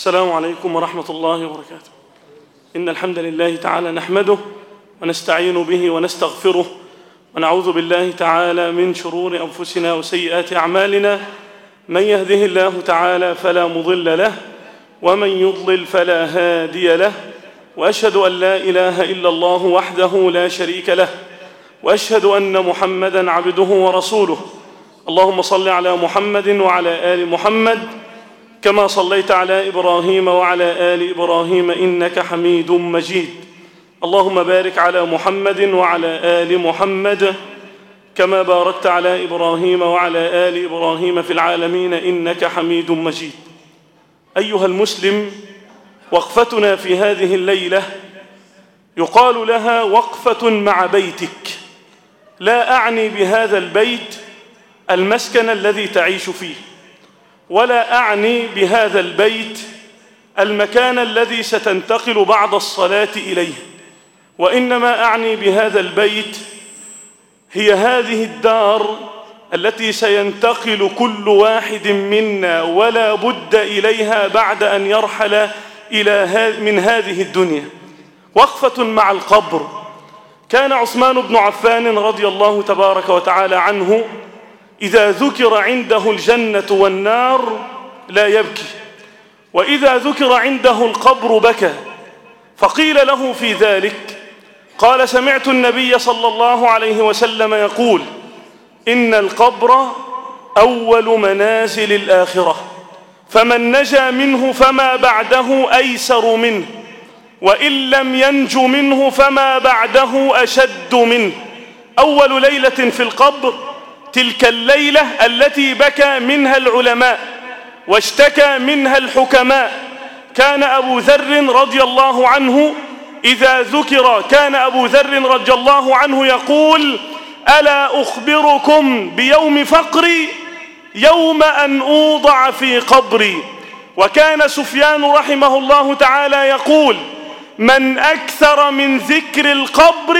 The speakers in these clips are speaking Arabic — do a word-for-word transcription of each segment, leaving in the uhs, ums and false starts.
السلام عليكم ورحمة الله وبركاته. إن الحمد لله تعالى نحمده ونستعين به ونستغفره ونعوذ بالله تعالى من شرور أنفسنا وسيئات أعمالنا. من يهده الله تعالى فلا مضل له ومن يضلل فلا هادي له، وأشهد أن لا إله إلا الله وحده لا شريك له، وأشهد أن محمدًا عبده ورسوله. اللهم صل على محمد وعلى آل محمد كما صليت على إبراهيم وعلى آل إبراهيم إنك حميد مجيد. اللهم بارك على محمد وعلى آل محمد كما باركت على إبراهيم وعلى آل إبراهيم في العالمين إنك حميد مجيد. أيها المسلم، وقفتنا في هذه الليلة يقال لها وقفة مع بيتك. لا أعني بهذا البيت المسكن الذي تعيش فيه، ولا أعني بهذا البيت المكان الذي ستنتقل بعد الصلاة إليه، وإنما أعني بهذا البيت هي هذه الدار التي سينتقل كل واحد منا ولا بد إليها بعد أن يرحل إلى من هذه الدنيا. وقفة مع القبر. كان عثمان بن عفان رضي الله تبارك وتعالى عنه إذا ذكر عنده الجنة والنار لا يبكي، وإذا ذكر عنده القبر بكى. فقيل له في ذلك قال: سمعت النبي صلى الله عليه وسلم يقول: إن القبر أول منازل الآخرة، فمن نجا منه فما بعده أيسر منه، وإن لم ينج منه فما بعده أشد منه. أول ليلة في القبر تلك الليلة التي بكى منها العلماء واشتكى منها الحكماء. كان أبو ذر رضي الله عنه إذا ذكر كان أبو ذر رضي الله عنه يقول: ألا أخبركم بيوم فقري، يوم أن أوضع في قبري. وكان سفيان رحمه الله تعالى يقول: من أكثر من ذكر القبر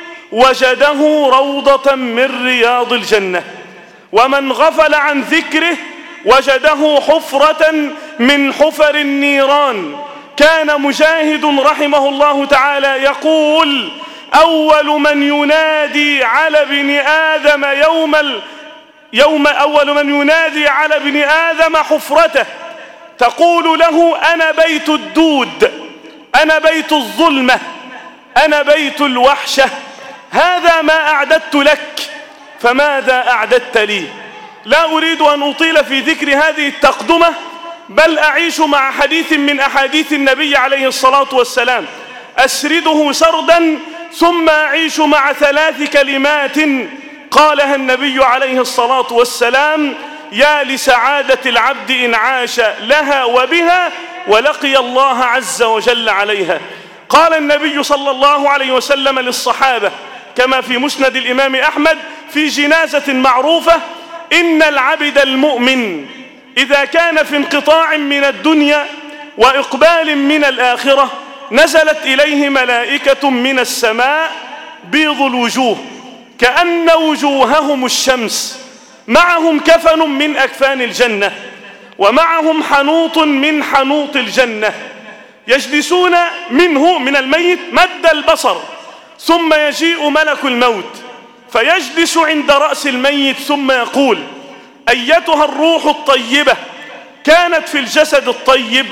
وجده روضة من رياض الجنة، ومن غفل عن ذكره وجده حفرة من حفر النيران. كان مجاهد رحمه الله تعالى يقول: أول من ينادي على ابن آدم يوم ال... يوم أول من ينادي على ابن آدم حفرته تقول له: أنا بيت الدود، أنا بيت الظلمة، أنا بيت الوحشة. هذا ما أعددت لك، فماذا أعددت لي؟ لا أريد أن أطيل في ذكر هذه التقدمة، بل أعيش مع حديث من أحاديث النبي عليه الصلاة والسلام، أسرده سردا ثم أعيش مع ثلاث كلمات قالها النبي عليه الصلاة والسلام: يا لسعادة العبد إن عاش لها وبها ولقي الله عز وجل عليها. قال النبي صلى الله عليه وسلم للصحابة كما في مسند الإمام أحمد في جنازة معروفة: إن العبد المؤمن إذا كان في انقطاع من الدنيا وإقبال من الآخرة نزلت إليه ملائكة من السماء بيض الوجوه كأن وجوههم الشمس، معهم كفن من أكفان الجنة، ومعهم حنوط من حنوط الجنة، يجلسون منه من الميت مد البصر، ثم يجيء ملك الموت فيجلس عند رأس الميت ثم يقول: أيتها الروح الطيبة كانت في الجسد الطيب،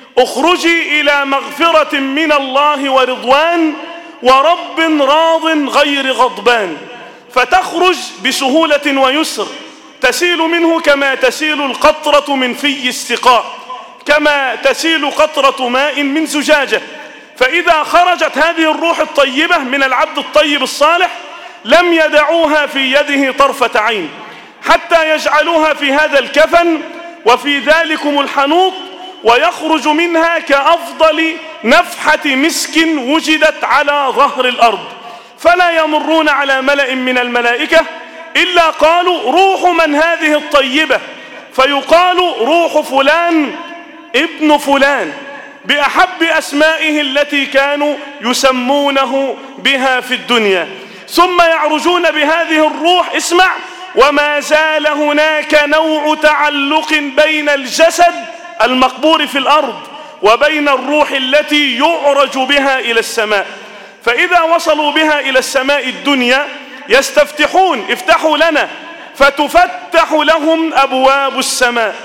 اخرجي إلى مغفرة من الله ورضوان ورب راض غير غضبان. فتخرج بسهولة ويسر، تسيل منه كما تسيل القطرة من في السقاء، كما تسيل قطرة ماء من زجاجة. فإذا خرجت هذه الروح الطيبة من العبد الطيب الصالح لم يدعوها في يده طرفة عين حتى يجعلوها في هذا الكفن وفي ذلكم الحنوط، ويخرج منها كأفضل نفحة مسك وجدت على ظهر الأرض. فلا يمرون على ملأ من الملائكة إلا قالوا: روح من هذه الطيبة؟ فيقال: روح فلان ابن فلان، بأحب أسمائه التي كانوا يسمونه بها في الدنيا. ثم يعرجون بهذه الروح، اسمع: وما زال هناك نوع تعلق بين الجسد المقبور في الأرض وبين الروح التي يعرج بها إلى السماء. فإذا وصلوا بها إلى السماء الدنيا يستفتحون: افتحوا لنا، فتفتح لهم أبواب السماء،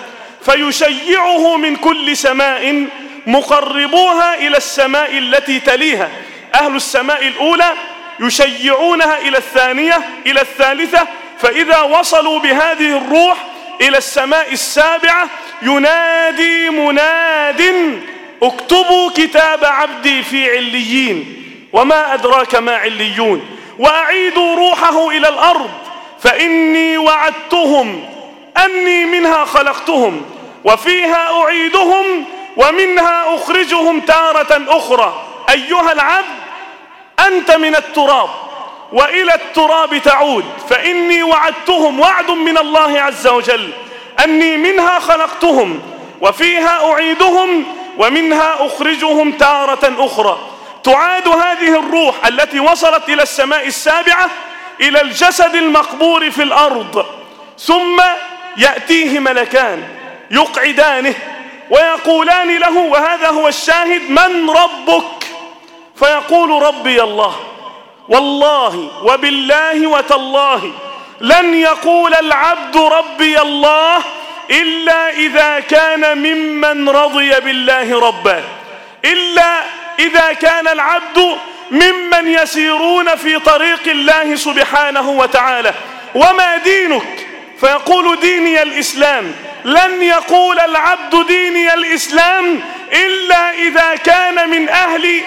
فيشيعه من كل سماء مقربوها إلى السماء التي تليها. أهل السماء الأولى يشيعونها إلى الثانية إلى الثالثة، فإذا وصلوا بهذه الروح إلى السماء السابعة ينادي مناد: اكتبوا كتاب عبدي في عليين. وما أدراك ما عليون. وأعيدوا روحه إلى الأرض، فإني وعدتهم أني منها خلقتهم وفيها أعيدهم ومنها أخرجهم تارة أخرى. أيها العبد، أنت من التراب وإلى التراب تعود، فإني وعدتهم، وعد من الله عز وجل، أني منها خلقتهم وفيها أعيدهم ومنها أخرجهم تارة أخرى. تعاد هذه الروح التي وصلت إلى السماء السابعة إلى الجسد المقبور في الأرض، ثم يأتيه ملكان يقعدانه ويقولان له، وهذا هو الشاهد: من ربك؟ فيقول: ربي الله. والله وبالله وتالله لن يقول العبد ربي الله إلا إذا كان ممن رضي بالله ربا، إلا إذا كان العبد ممن يسيرون في طريق الله سبحانه وتعالى. وما دينك؟ فيقول: ديني الإسلام. لن يقول العبد ديني الإسلام إلا إذا كان من أهل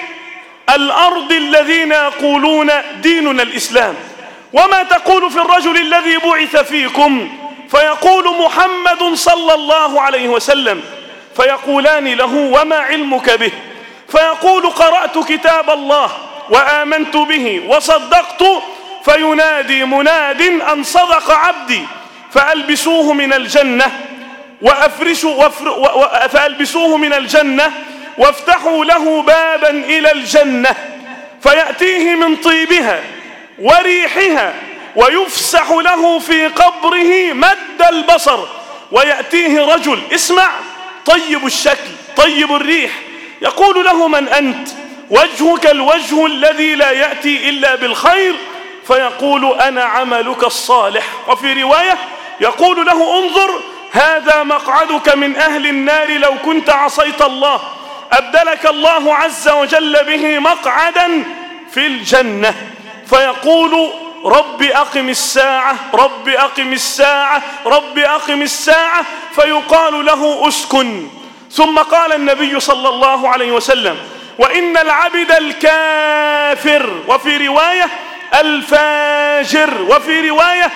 الأرض الذين يقولون ديننا الإسلام. وما تقول في الرجل الذي بعث فيكم؟ فيقول: محمد صلى الله عليه وسلم. فيقولان له: وما علمك به؟ فيقول: قرأت كتاب الله وآمنت به وصدقت. فينادي مناد: أن صدق عبدي، فألبسوه من الجنة وأفرشوا فألبسوه من الجنة وافتحوا له بابا إلى الجنة، فيأتيه من طيبها وريحها، ويفسح له في قبره مد البصر، ويأتيه رجل، اسمع، طيب الشكل طيب الريح، يقول له: من أنت؟ وجهك الوجه الذي لا يأتي إلا بالخير. فيقول: أنا عملك الصالح. وفي رواية يقول له: انظر، هذا مقعدك من أهل النار لو كنت عصيت الله، أبدلك الله عز وجل به مقعدا في الجنة. فيقول: رب أقم الساعة، رب أقم الساعة، رب أقم الساعة. فيقال له: أسكن. ثم قال النبي صلى الله عليه وسلم: وإن العبد الكافر، وفي رواية الفاجر، وفي رواية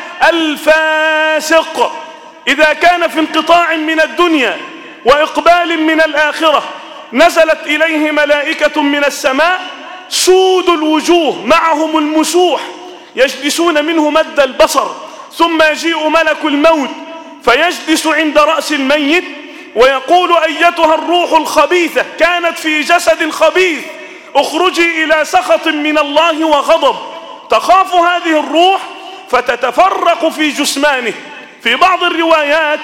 الفاسق، إذا كان في انقطاع من الدنيا وإقبال من الآخرة، نزلت إليه ملائكة من السماء سود الوجوه معهم المسوح، يجلسون منه مد البصر، ثم يجيء ملك الموت فيجلس عند رأس الميت ويقول: أيتها الروح الخبيثة كانت في جسد خبيث، اخرجي إلى سخط من الله وغضب. تخاف هذه الروح فتتفرق في جسمانه. في بعض الروايات: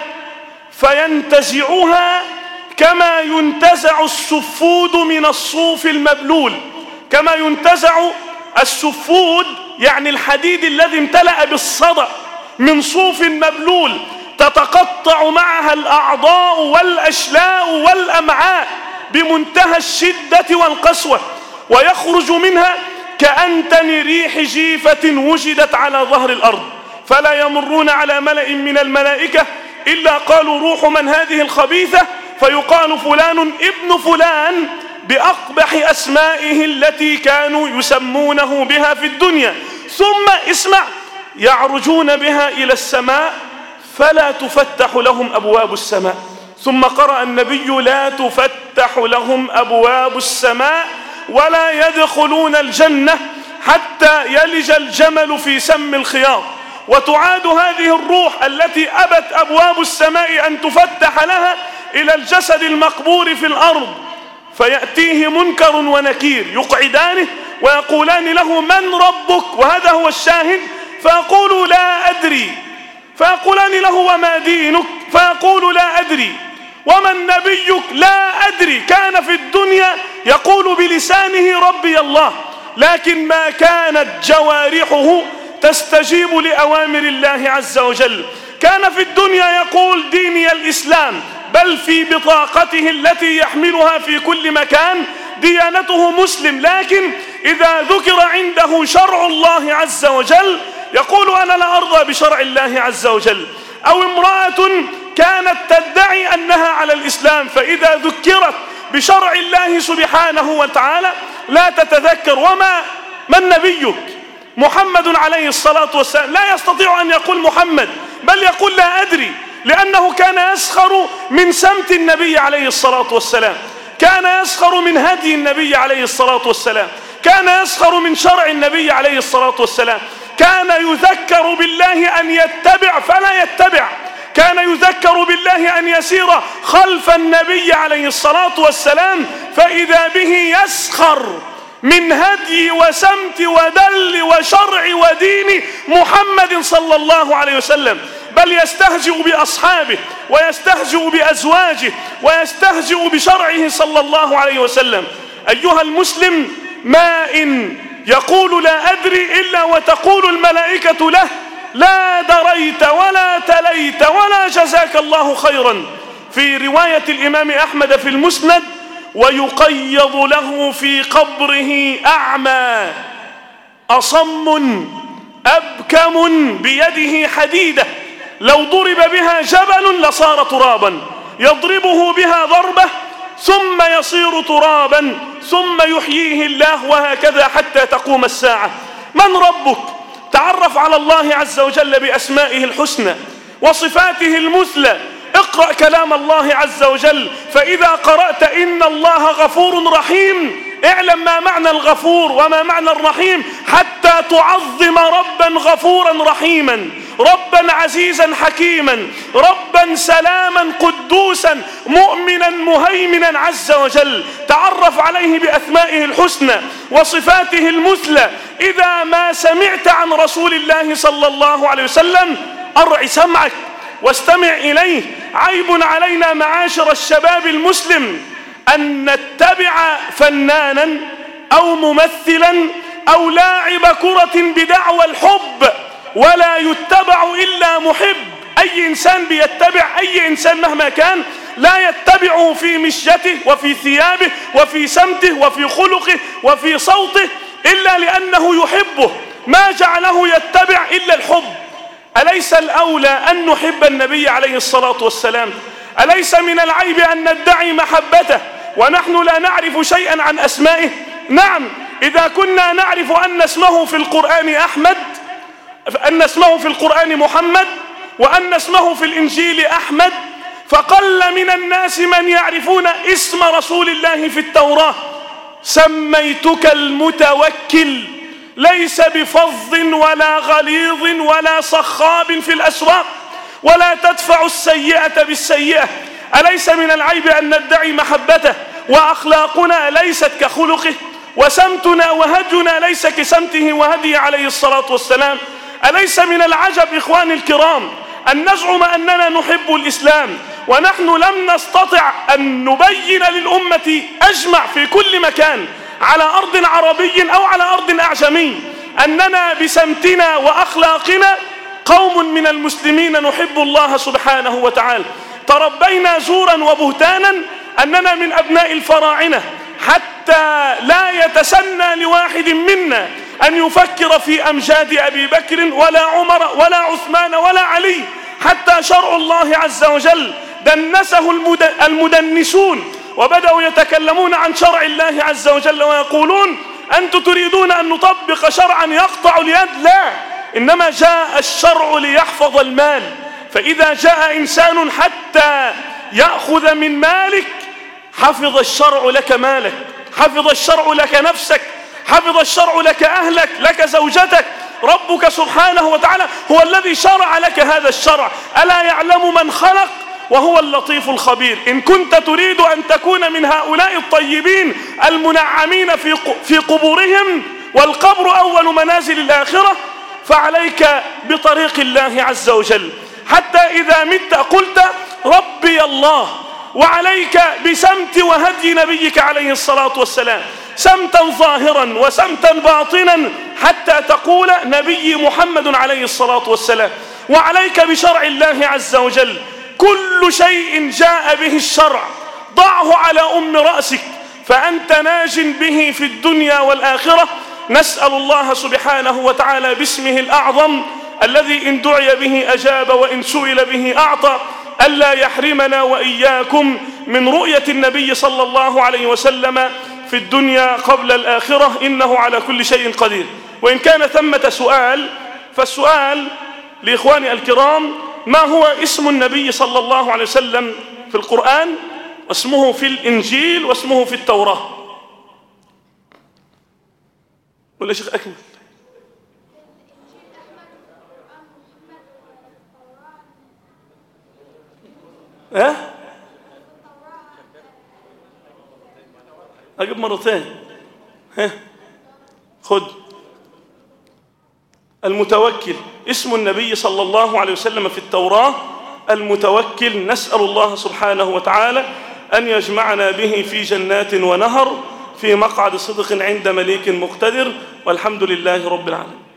فينتزعها كما ينتزع السفود من الصوف المبلول، كما ينتزع السفود يعني الحديد الذي امتلأ بالصدأ من صوف مبلول، تتقطع معها الأعضاء والأشلاء والأمعاء بمنتهى الشدة والقسوة، ويخرج منها كأنتن ريح جيفة وجدت على ظهر الأرض، فلا يمرون على ملأ من الملائكة إلا قالوا: روح من هذه الخبيثة؟ فيقال: فلان ابن فلان، بأقبح أسمائه التي كانوا يسمونه بها في الدنيا. ثم اسمع: يعرجون بها إلى السماء فلا تفتح لهم أبواب السماء. ثم قرأ النبي: لا تفتح لهم أبواب السماء ولا يدخلون الجنة حتى يلج الجمل في سم الخياط. وتعاد هذه الروح التي أبت أبواب السماء أن تفتح لها إلى الجسد المقبور في الأرض، فيأتيه منكر ونكير يقعدانه ويقولان له: من ربك؟ وهذا هو الشاهد. فيقول: لا أدري. فيقولان له: وما دينك؟ فيقول: لا أدري. ومن نبيك؟ لا أدري. كان كان في الدنيا يقول بلسانه ربي الله، لكن ما كانت جوارحه تستجيب لأوامر الله عز وجل. كان في الدنيا يقول ديني الإسلام، بل في بطاقته التي يحملها في كل مكان ديانته مسلم، لكن إذا ذكر عنده شرع الله عز وجل يقول أنا لا أرضى بشرع الله عز وجل. أو امرأة كانت تدعي أنها على الإسلام، فإذا ذكرت بشرع الله سبحانه وتعالى لا تتذكر. وما من نبيك؟ محمد عليه الصلاة والسلام. لا يستطيع أن يقول محمد، بل يقول لا أدري، لأنه كان يسخر من سمت النبي عليه الصلاة والسلام، كان يسخر من هدي النبي عليه الصلاة والسلام، كان يسخر من شرع النبي عليه الصلاة والسلام، كان يذكر بالله أن يتبع فلا يتبع، كان يذكر بالله أن يسير خلف النبي عليه الصلاة والسلام، فإذا به يسخر من هدي وسمت ودل وشرع ودين محمد صلى الله عليه وسلم، بل يستهزئ بأصحابه ويستهزئ بأزواجه ويستهزئ بشرعه صلى الله عليه وسلم. أيها المسلم، ما إن يقول لا أدري إلا وتقول الملائكة له لا دريت ولا تليت ولا جزاك الله خيرا. في رواية الإمام أحمد في المسند: ويقيض له في قبره أعمى أصم أبكم بيده حديدة لو ضرب بها جبل لصار ترابا، يضربه بها ضربة ثم يصير ترابا ثم يحييه الله، وهكذا حتى تقوم الساعة. من ربك؟ تعرف على الله عز وجل بأسمائه الحسنى وصفاته المثلى. اقرأ كلام الله عز وجل، فإذا قرأت إن الله غفور رحيم اعلم ما معنى الغفور وما معنى الرحيم، حتى تعظم ربا غفورا رحيما، ربا عزيزا حكيما، ربا سلاما قدوسا مؤمنا مهيمنا عز وجل. تعرف عليه بأسمائه الحسنى وصفاته المثلى. إذا ما سمعت عن رسول الله صلى الله عليه وسلم أرع سمعك واستمع إليه. عيب علينا معاشر الشباب المسلم أن نتبع فنانا أو ممثلا أو لاعب كرة بدعوى الحب، ولا يتبع إلا محب. أي إنسان بيتبع أي إنسان مهما كان لا يتبعه في مشيته وفي ثيابه وفي سمته وفي خلقه وفي صوته إلا لأنه يحبه، ما جعله يتبع إلا الحب. أليس الأولى أن نحب النبي عليه الصلاة والسلام؟ أليس من العيب أن ندعي محبته ونحن لا نعرف شيئا عن أسمائه؟ نعم، إذا كنا نعرف أن اسمه في القرآن أحمد، أن اسمه في القرآن محمد، وأن اسمه في الإنجيل أحمد، فقل من الناس من يعرفون اسم رسول الله في التوراة. سميتك المتوكل، ليس بفظ ولا غليظ ولا صخاب في الأسواق، ولا تدفع السيئة بالسيئة. أليس من العيب أن ندعي محبته وأخلاقنا ليست كخلقه، وسمتنا وهدينا ليس كسمته وهدي عليه الصلاة والسلام؟ أليس من العجب إخواني الكرام أن نزعم أننا نحب الإسلام ونحن لم نستطع أن نبين للأمة أجمع في كل مكان على أرض عربي أو على أرض أعجمي أننا بسمتنا وأخلاقنا قوم من المسلمين نحب الله سبحانه وتعالى. تربينا زورا وبهتانا أننا من أبناء الفراعنة، حتى لا يتسنى لواحد منا أن يفكر في أمجاد أبي بكر ولا عمر ولا عثمان ولا علي، حتى شرع الله عز وجل دنسه المدنسون وبدأوا يتكلمون عن شرع الله عز وجل ويقولون أنتم تريدون أن نطبق شرعا يقطع اليد؟ لا، إنما جاء الشرع ليحفظ المال. فإذا جاء إنسان حتى يأخذ من مالك حفظ الشرع لك مالك، حفظ الشرع لك نفسك، حفظ الشرع لك أهلك، لك زوجتك. ربك سبحانه وتعالى هو الذي شرع لك هذا الشرع. ألا يعلم من خلق وهو اللطيف الخبير. إن كنت تريد أن تكون من هؤلاء الطيبين المنعمين في في قبورهم، والقبر أول منازل الآخرة، فعليك بطريق الله عز وجل، حتى إذا مت قلت ربي الله، وعليك بسمت وهدي نبيك عليه الصلاة والسلام، سمتا ظاهرا وسمتا باطنا حتى تقول نبي محمد عليه الصلاة والسلام. وعليك بشرع الله عز وجل، كل شيء جاء به الشرع ضعه على أم رأسك، فأنت ناج به في الدنيا والآخرة. نسأل الله سبحانه وتعالى باسمه الأعظم الذي إن دعي به أجاب وإن سئل به أعطى، ألا يحرمنا وإياكم من رؤية النبي صلى الله عليه وسلم في الدنيا قبل الآخرة، إنه على كل شيء قدير. وإن كان ثمة سؤال، فالسؤال لإخواني الكرام: ما هو اسم النبي صلى الله عليه وسلم في القرآن، واسمه في الإنجيل، واسمه في التوراة؟ ولا شيخ أكمل؟ ها؟ أجيب مرتين. ها؟ خد. المتوكل اسم النبي صلى الله عليه وسلم في التوراة المتوكل. نسأل الله سبحانه وتعالى أن يجمعنا به في جنات ونهر في مقعد صدق عند مليك مقتدر، والحمد لله رب العالمين.